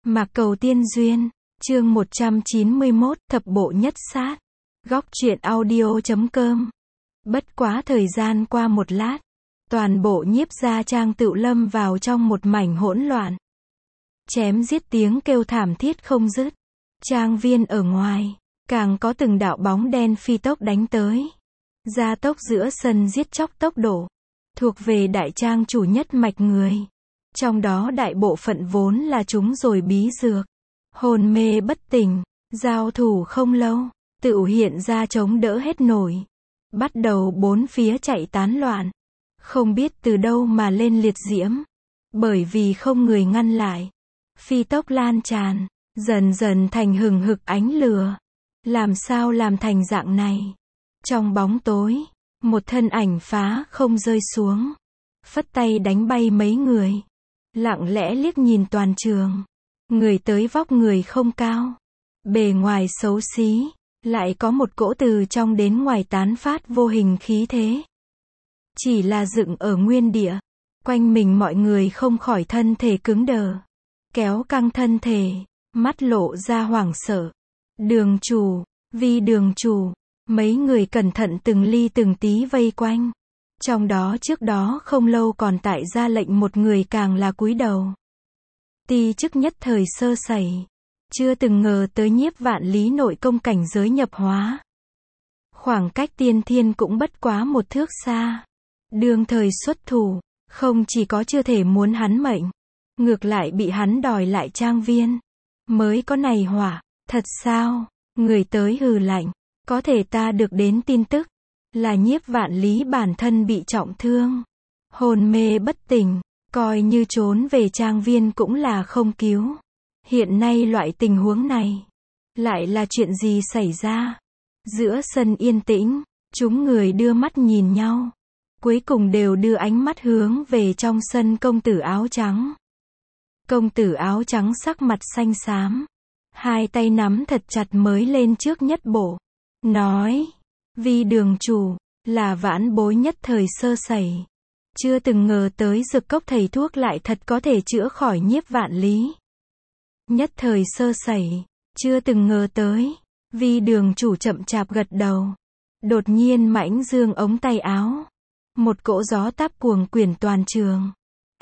Mạc Cầu Tiên Duyên, chương 191, thập bộ nhất sát. Góc truyện audio.com. Bất quá thời gian qua một lát, toàn bộ Nhiếp gia trang tựu lâm vào trong một mảnh hỗn loạn. Chém giết tiếng kêu thảm thiết không dứt. Trang viên ở ngoài, càng có từng đạo bóng đen phi tốc đánh tới. Gia tốc giữa sân giết chóc tốc độ, thuộc về đại trang chủ nhất mạch người. Trong đó đại bộ phận vốn là chúng rồi bí dược, hồn mê bất tỉnh, giao thủ không lâu, tự hiện ra chống đỡ hết nổi. Bắt đầu bốn phía chạy tán loạn, không biết từ đâu mà lên liệt diễm. Bởi vì không người ngăn lại, phi tốc lan tràn, dần dần thành hừng hực ánh lửa. Làm sao làm thành dạng này? Trong bóng tối, một thân ảnh phá không rơi xuống, phất tay đánh bay mấy người. Lặng lẽ liếc nhìn toàn trường. Người tới vóc người không cao, bề ngoài xấu xí, lại có một cỗ từ trong đến ngoài tán phát vô hình khí thế. Chỉ là dựng ở nguyên địa, quanh mình mọi người không khỏi thân thể cứng đờ, kéo căng thân thể, mắt lộ ra hoảng sợ. Đường chủ, Vi đường chủ, mấy người cẩn thận từng ly từng tí vây quanh. Trong đó trước đó không lâu còn tại ra lệnh một người càng là cúi đầu. Ti chức nhất thời sơ sẩy, chưa từng ngờ tới Nhiếp Vạn Lý nội công cảnh giới nhập hóa. Khoảng cách tiên thiên cũng bất quá một thước xa. Đương thời xuất thủ, không chỉ có chưa thể muốn hắn mệnh, ngược lại bị hắn đòi lại trang viên. Mới có này hỏa, thật sao? Người tới hừ lạnh, có thể ta được đến tin tức là Nhiếp Vạn Lý bản thân bị trọng thương, hồn mê bất tỉnh, coi như trốn về trang viên cũng là không cứu. Hiện nay loại tình huống này, lại là chuyện gì xảy ra? Giữa sân yên tĩnh, chúng người đưa mắt nhìn nhau, cuối cùng đều đưa ánh mắt hướng về trong sân công tử áo trắng. Công tử áo trắng sắc mặt xanh xám, hai tay nắm thật chặt mới lên trước nhất bộ, nói: Vi đường chủ, là vãn bối nhất thời sơ sẩy, chưa từng ngờ tới dược cốc thầy thuốc lại thật có thể chữa khỏi Nhiếp Vạn Lý. Nhất thời sơ sẩy, chưa từng ngờ tới. Vi đường chủ chậm chạp gật đầu, đột nhiên mãnh dương ống tay áo, một cỗ gió táp cuồng quyển toàn trường.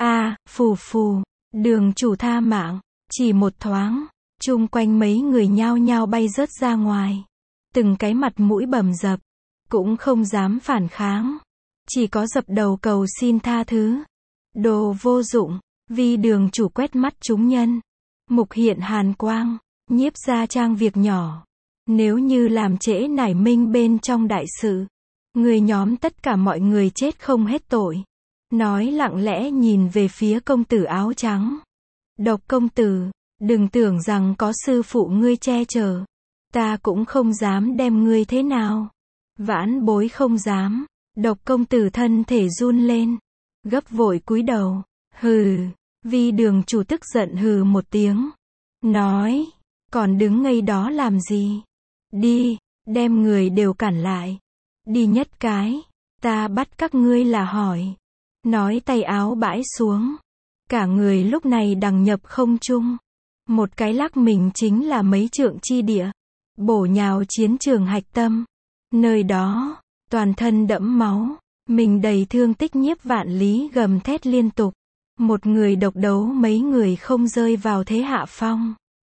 Phù phù, đường chủ tha mạng. Chỉ một thoáng, chung quanh mấy người nhao nhao bay rớt ra ngoài, từng cái mặt mũi bầm dập, cũng không dám phản kháng, chỉ có dập đầu cầu xin tha thứ. Đồ vô dụng. Vi đường chủ quét mắt chúng nhân, mục hiện hàn quang. Nhiếp gia trang việc nhỏ, nếu như làm trễ nải minh bên trong đại sự, người nhóm tất cả mọi người chết không hết tội. Nói lặng lẽ nhìn về phía công tử áo trắng. Độc công tử, đừng tưởng rằng có sư phụ ngươi che chở, ta cũng không dám đem ngươi thế nào. Vãn bối không dám. Độc công tử thân thể run lên, gấp vội cúi đầu. Hừ. Vi đường chủ tức giận hừ một tiếng, nói: còn đứng ngây đó làm gì? Đi, đem người đều cản lại. Đi nhất cái, ta bắt các ngươi là hỏi. Nói tay áo bãi xuống, cả người lúc này đằng nhập không trung. Một cái lắc mình chính là mấy trượng chi địa, bổ nhào chiến trường hạch tâm. Nơi đó, toàn thân đẫm máu, mình đầy thương tích Nhiếp Vạn Lý gầm thét liên tục. Một người độc đấu mấy người không rơi vào thế hạ phong.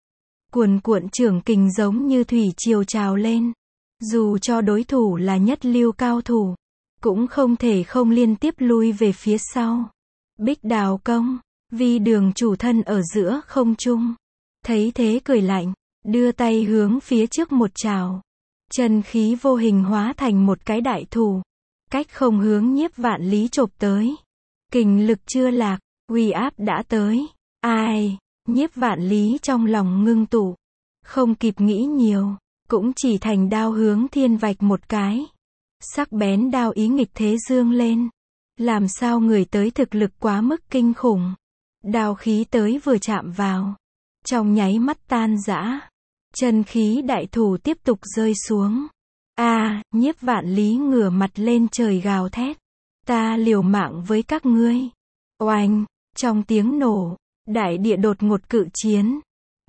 Cuồn cuộn trưởng kình giống như thủy triều trào lên. Dù cho đối thủ là nhất lưu cao thủ, cũng không thể không liên tiếp lui về phía sau. Bích đào công, Vi đường chủ thân ở giữa không trung, thấy thế cười lạnh, đưa tay hướng phía trước một trào. Chân khí vô hình hóa thành một cái đại thủ, cách không hướng Nhiếp Vạn Lý chộp tới. Kình lực chưa lạc, uy áp đã tới. Nhiếp Vạn Lý trong lòng ngưng tụ, không kịp nghĩ nhiều, cũng chỉ thành đao hướng thiên vạch một cái. Sắc bén đao ý nghịch thế dương lên. Làm sao người tới thực lực quá mức kinh khủng. Đao khí tới vừa chạm vào, trong nháy mắt tan rã. Chân khí đại thủ tiếp tục rơi xuống. Nhiếp Vạn Lý ngửa mặt lên trời gào thét: ta liều mạng với các ngươi. Oanh, trong tiếng nổ, đại địa đột ngột cự chiến.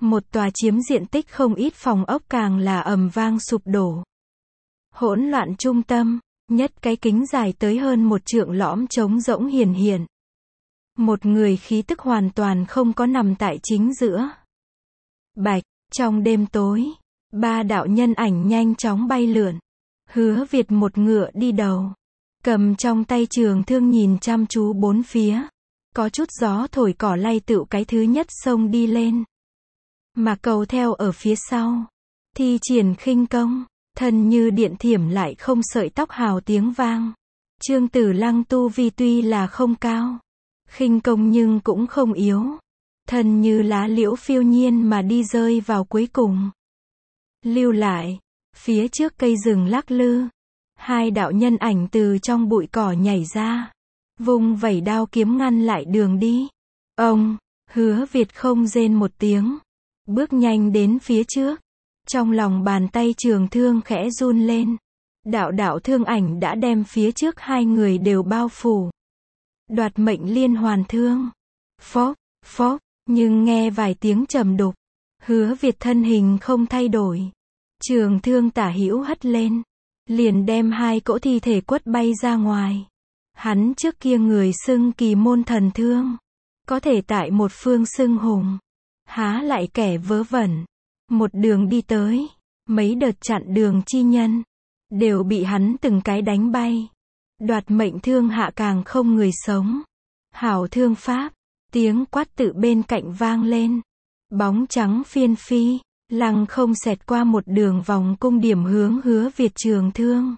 Một tòa chiếm diện tích không ít phòng ốc càng là ầm vang sụp đổ. Hỗn loạn trung tâm, nhất cái kính dài tới hơn 1 trượng lõm trống rỗng hiển hiện. Một người khí tức hoàn toàn không có nằm tại chính giữa. Bạch, trong đêm tối, 3 đạo nhân ảnh nhanh chóng bay lượn. Hứa Việt một ngựa đi đầu, cầm trong tay trường thương nhìn chăm chú bốn phía. Có chút gió thổi cỏ lay tựu cái thứ nhất xông đi lên. Mạc Cầu theo ở phía sau, thi triển khinh công, thân như điện thiểm lại không sợi tóc hào tiếng vang. Trương Tử Lăng tu vi tuy là không cao, khinh công nhưng cũng không yếu. Thân như lá liễu phiêu nhiên mà đi rơi vào cuối cùng. Lưu lại, phía trước cây rừng lắc lư, 2 đạo nhân ảnh từ trong bụi cỏ nhảy ra, vung vẩy đao kiếm ngăn lại đường đi. Ông, Hứa Việt không rên một tiếng, bước nhanh đến phía trước. Trong lòng bàn tay trường thương khẽ run lên. Đạo đạo thương ảnh đã đem phía trước 2 người đều bao phủ. Đoạt mệnh liên hoàn thương. Phốc, phốc, nhưng nghe vài tiếng trầm đục. Hứa Việt thân hình không thay đổi. Trường thương tả hữu hất lên, liền đem 2 cỗ thi thể quất bay ra ngoài. Hắn trước kia người xưng kỳ môn thần thương, có thể tại một phương xưng hùng, há lại kẻ vớ vẩn. Một đường đi tới, mấy đợt chặn đường chi nhân, đều bị hắn từng cái đánh bay. Đoạt mệnh thương hạ càng không người sống. Hảo thương pháp, tiếng quát tự bên cạnh vang lên. Bóng trắng phiên phi, lăng không xẹt qua một đường vòng cung điểm hướng Hứa Việt trường thương.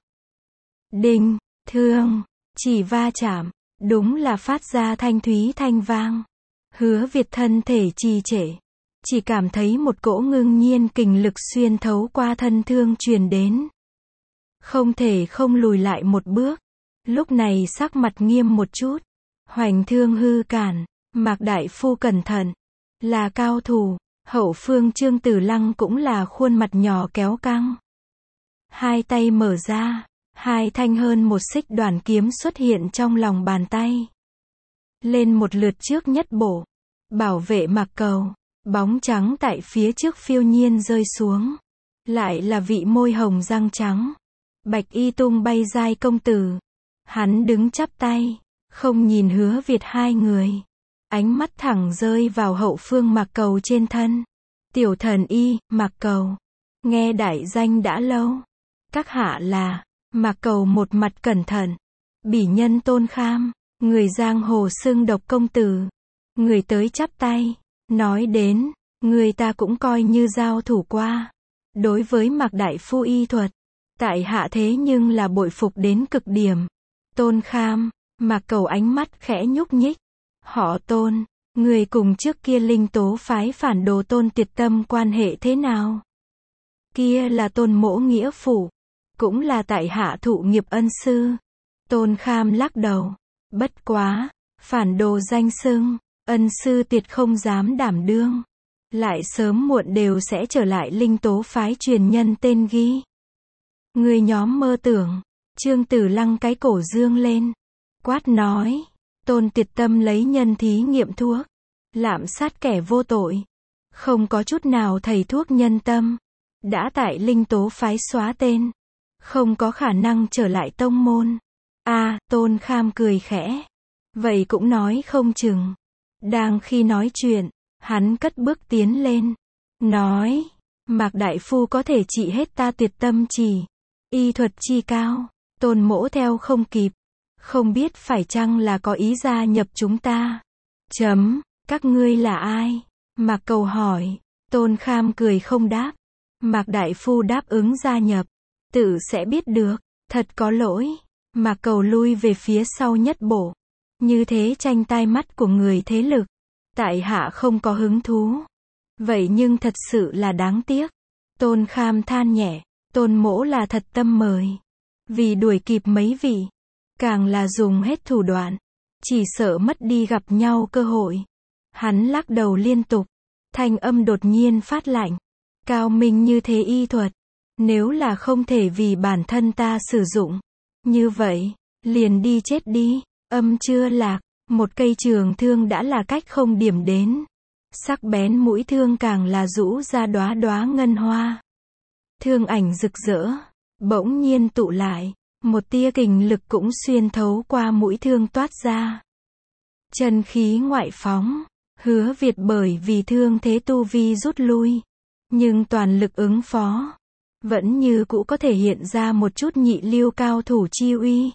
Đinh, thương, chỉ va chạm, đúng là phát ra thanh thúy thanh vang. Hứa Việt thân thể trì trệ, chỉ cảm thấy một cỗ ngưng nhiên kình lực xuyên thấu qua thân thương truyền đến. Không thể không lùi lại một bước. Lúc này sắc mặt nghiêm một chút. Hoành thương hư cản, Mạc đại phu cẩn thận, là cao thủ. Hậu phương Trương Tử Lăng cũng là khuôn mặt nhỏ kéo căng. 2 tay mở ra, 2 thanh hơn 1 xích đoàn kiếm xuất hiện trong lòng bàn tay. Lên một lượt trước nhất bổ, bảo vệ Mạc Cầu. Bóng trắng tại phía trước phiêu nhiên rơi xuống. Lại là vị môi hồng răng trắng. Bạch y tung bay giai công tử. Hắn đứng chắp tay, không nhìn Hứa Việt 2 người. Ánh mắt thẳng rơi vào hậu phương Mạc Cầu trên thân. Tiểu thần y, Mạc Cầu. Nghe đại danh đã lâu. Các hạ là, Mạc Cầu một mặt cẩn thận. Bỉ nhân Tôn Kham, người giang hồ xưng Độc công tử. Người tới chắp tay, nói đến, người ta cũng coi như giao thủ qua. Đối với Mạc đại phu y thuật, tại hạ thế nhưng là bội phục đến cực điểm. Tôn Kham, Mạc Cầu ánh mắt khẽ nhúc nhích. Họ Tôn, người cùng trước kia Linh Tố phái phản đồ Tôn Tiệt Tâm quan hệ thế nào? Kia là Tôn mỗ nghĩa phụ, cũng là tại hạ thụ nghiệp ân sư. Tôn Kham lắc đầu, bất quá, phản đồ danh xưng, ân sư tuyệt không dám đảm đương. Lại sớm muộn đều sẽ trở lại Linh Tố phái truyền nhân tên ghi. Người nhóm mơ tưởng. Trương Tử Lăng cái cổ dương lên, quát nói. Tôn Tiệt Tâm lấy nhân thí nghiệm thuốc, lạm sát kẻ vô tội, không có chút nào thầy thuốc nhân tâm, đã tại Linh Tố phái xóa tên, không có khả năng trở lại tông môn. Tôn Kham cười khẽ. Vậy cũng nói không chừng. Đang khi nói chuyện, hắn cất bước tiến lên, nói, Mạc đại phu có thể trị hết ta tuyệt tâm chỉ, y thuật chi cao, Tôn mỗ theo không kịp. Không biết phải chăng là có ý gia nhập chúng ta? Các ngươi là ai? Mạc Cầu hỏi. Tôn Kham cười không đáp. Mạc đại phu đáp ứng gia nhập, tự sẽ biết được. Thật có lỗi. Mạc Cầu lui về phía sau nhất bổ. Như thế tranh tai mắt của người thế lực, tại hạ không có hứng thú. Vậy nhưng thật sự là đáng tiếc. Tôn Kham than nhẹ. Tôn mỗ là thật tâm mời, vì đuổi kịp mấy vị, càng là dùng hết thủ đoạn, chỉ sợ mất đi gặp nhau cơ hội. Hắn lắc đầu liên tục, thanh âm đột nhiên phát lạnh. Cao minh như thế y thuật, nếu là không thể vì bản thân ta sử dụng, như vậy, liền đi chết đi. Âm chưa lạc, một cây trường thương đã là cách không điểm đến. Sắc bén mũi thương càng là rũ ra đóa đóa ngân hoa. Thương ảnh rực rỡ, bỗng nhiên tụ lại, một tia kình lực cũng xuyên thấu qua mũi thương toát ra. Chân khí ngoại phóng, Hứa Việt bởi vì thương thế tu vi rút lui, nhưng toàn lực ứng phó, vẫn như cũ có thể hiện ra một chút nhị lưu cao thủ chi uy.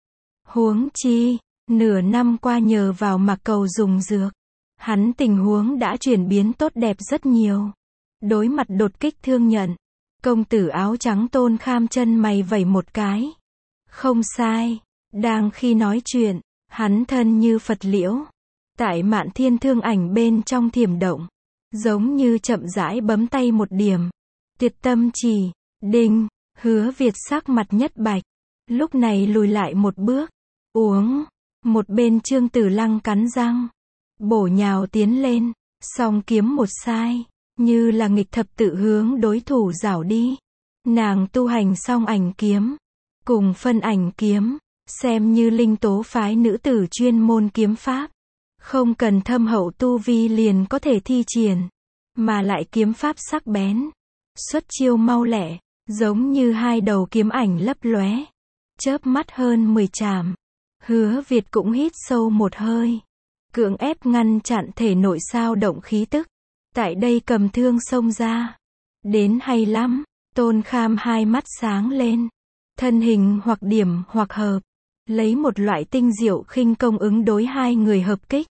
Huống chi, nửa năm qua nhờ vào Mạc Cầu dùng dược, hắn tình huống đã chuyển biến tốt đẹp rất nhiều. Đối mặt đột kích thương nhận, công tử áo trắng Tôn Kham chân mày vẩy một cái. Không sai, đang khi nói chuyện, hắn thân như Phật liễu, tại Mạn Thiên thương ảnh bên trong thiểm động, giống như chậm rãi bấm tay một điểm. Tuyệt tâm chỉ, đinh, Hứa Việt sắc mặt nhất bạch, lúc này lùi lại một bước, uống, một bên Trương Tử Lăng cắn răng, bổ nhào tiến lên, song kiếm một sai, như là nghịch thập tự hướng đối thủ rảo đi. Nàng tu hành song ảnh kiếm, cùng phân ảnh kiếm, xem như linh tố phái nữ tử chuyên môn kiếm pháp. Không cần thâm hậu tu vi liền có thể thi triển, mà lại kiếm pháp sắc bén, xuất chiêu mau lẹ, giống như hai đầu kiếm ảnh lấp lóe, chớp mắt hơn 10 chạm. Hứa Việt cũng hít sâu một hơi, cưỡng ép ngăn chặn thể nội sao động khí tức. Tại đây cầm thương xông ra. Đến hay lắm, Tôn Kham hai mắt sáng lên, thân hình hoặc điểm hoặc hợp, lấy một loại tinh diệu khinh công ứng đối hai người hợp kích.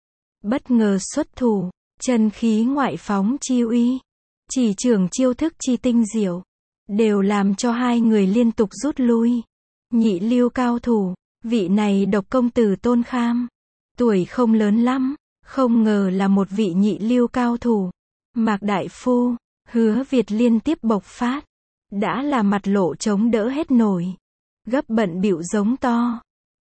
Bất ngờ xuất thủ, chân khí ngoại phóng chi uy, chỉ trưởng chiêu thức chi tinh diệu, đều làm cho hai người liên tục rút lui. Nhị lưu cao thủ, vị này độc công tử Tôn Kham, tuổi không lớn lắm, không ngờ là một vị nhị lưu cao thủ. Mạc đại phu, Hứa Việt liên tiếp bộc phát, đã là mặt lộ chống đỡ hết nổi, gấp bận bịu giống to.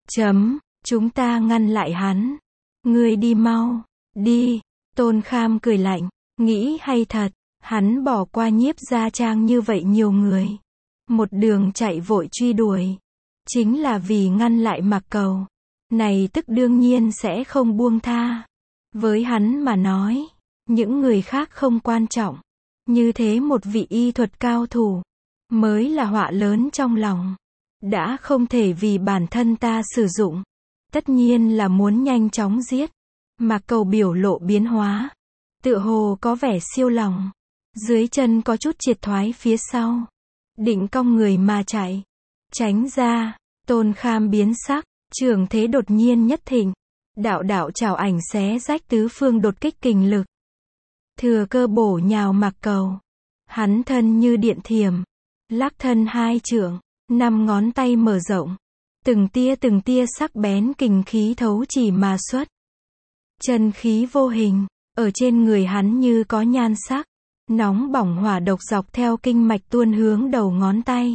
Chúng ta ngăn lại hắn. Ngươi đi mau, đi. Tôn Kham cười lạnh, nghĩ hay thật, hắn bỏ qua Nhiếp Gia Trang như vậy nhiều người, một đường chạy vội truy đuổi, chính là vì ngăn lại Mạc Cầu. Này tức đương nhiên sẽ không buông tha. Với hắn mà nói, những người khác không quan trọng, như thế một vị y thuật cao thủ, mới là họa lớn trong lòng. Đã không thể vì bản thân ta sử dụng, tất nhiên là muốn nhanh chóng giết. Mạc Cầu biểu lộ biến hóa, tựa hồ có vẻ siêu lòng, dưới chân có chút triệt thoái phía sau, định cong người mà chạy. Tránh ra. Tôn Kham biến sắc, trường thế đột nhiên nhất thịnh, đạo đạo chảo ảnh xé rách tứ phương đột kích kình lực, thừa cơ bổ nhào Mạc Cầu. Hắn thân như điện thiểm, lắc thân hai trượng, 5 ngón tay mở rộng, từng tia sắc bén kình khí thấu chỉ mà xuất. Chân khí vô hình, ở trên người hắn như có nhan sắc, nóng bỏng hỏa độc dọc theo kinh mạch tuôn hướng đầu ngón tay.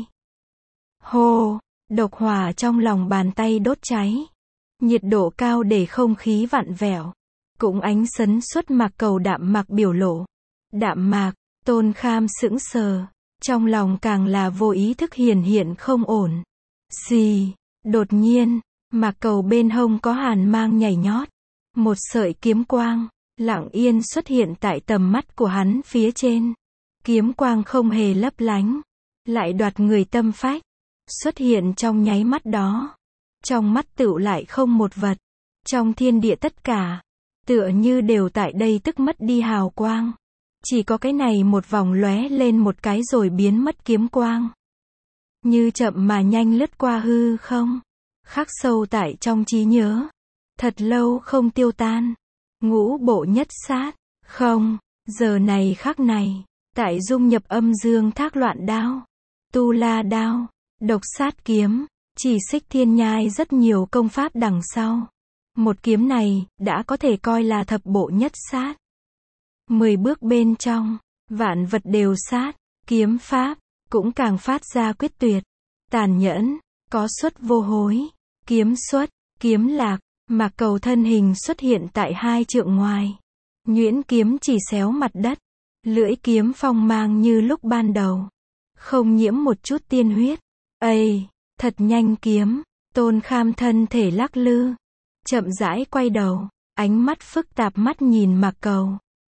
Hô, độc hỏa trong lòng bàn tay đốt cháy, nhiệt độ cao để không khí vặn vẹo, cũng ánh sấn xuất Mạc Cầu đạm mạc biểu lộ. Đạm mạc, Tôn Kham sững sờ, trong lòng càng là vô ý thức hiện không ổn. Xì, đột nhiên, Mạc Cầu bên hông có hàn mang nhảy nhót, một sợi kiếm quang lặng yên xuất hiện tại tầm mắt của hắn phía trên. Kiếm quang không hề lấp lánh, lại đoạt người tâm phách, xuất hiện trong nháy mắt đó. Trong mắt tựu lại không một vật, trong thiên địa tất cả, tựa như đều tại đây tức mất đi hào quang. Chỉ có cái này một vòng lóe lên một cái rồi biến mất kiếm quang. Như chậm mà nhanh lướt qua hư không, khắc sâu tại trong trí nhớ, thật lâu không tiêu tan. Ngũ bộ nhất sát, không, giờ này khắc này, tại dung nhập âm dương thác loạn đao, tu la đao, độc sát kiếm, chỉ xích thiên nhai rất nhiều công pháp đằng sau. Một kiếm này, đã có thể coi là thập bộ nhất sát. 10 bước bên trong, vạn vật đều sát, kiếm pháp, cũng càng phát ra quyết tuyệt, tàn nhẫn, có xuất vô hối, kiếm xuất, kiếm lạc. Mạc Cầu thân hình xuất hiện tại 2 trượng ngoài, nhuyễn kiếm chỉ xéo mặt đất, lưỡi kiếm phong mang như lúc ban đầu, không nhiễm một chút tiên huyết. Ây, thật nhanh kiếm. Tôn Kham thân thể lắc lư, chậm rãi quay đầu, ánh mắt phức tạp mắt nhìn Mạc Cầu.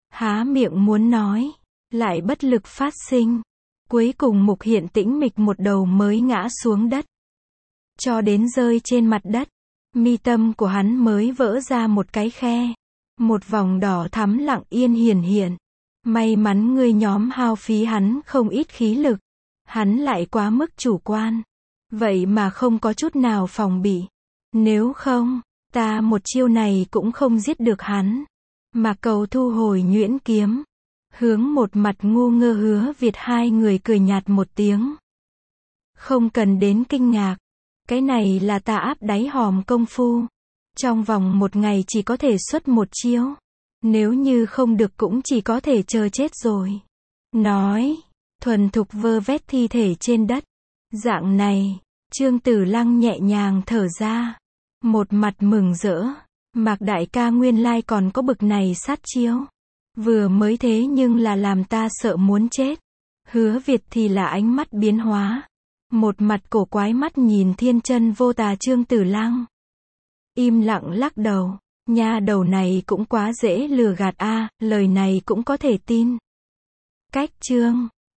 Há miệng muốn nói, lại bất lực phát sinh. Cuối cùng Mục Hiện tĩnh mịch một đầu mới ngã xuống đất. Cho đến rơi trên mặt đất, mi tâm của hắn mới vỡ ra một cái khe. Một vòng đỏ thắm lặng yên hiển hiện. May mắn ngươi nhóm hao phí hắn không ít khí lực. Hắn lại quá mức chủ quan. Vậy mà không có chút nào phòng bị. Nếu không, ta một chiêu này cũng không giết được hắn. Mạc Cầu thu hồi nhuyễn kiếm. Hướng một mặt ngu ngơ Hứa Việt hai người cười nhạt một tiếng. Không cần đến kinh ngạc. Cái này là ta áp đáy hòm công phu. Trong vòng một ngày chỉ có thể xuất một chiêu. Nếu như không được cũng chỉ có thể chờ chết rồi. Nói, thuần thục vơ vét thi thể trên đất. Dạng này, Trương Tử Lăng nhẹ nhàng thở ra. Một mặt mừng rỡ. Mạc đại ca nguyên lai còn có bực này sát chiêu. Vừa mới thế nhưng là làm ta sợ muốn chết. Hứa Việt thì là ánh mắt biến hóa. Một mặt cổ quái mắt nhìn thiên chân vô tà Trương Tử Lăng. Im lặng lắc đầu. Nha đầu này cũng quá dễ lừa gạt a, lời này cũng có thể tin. Cách chương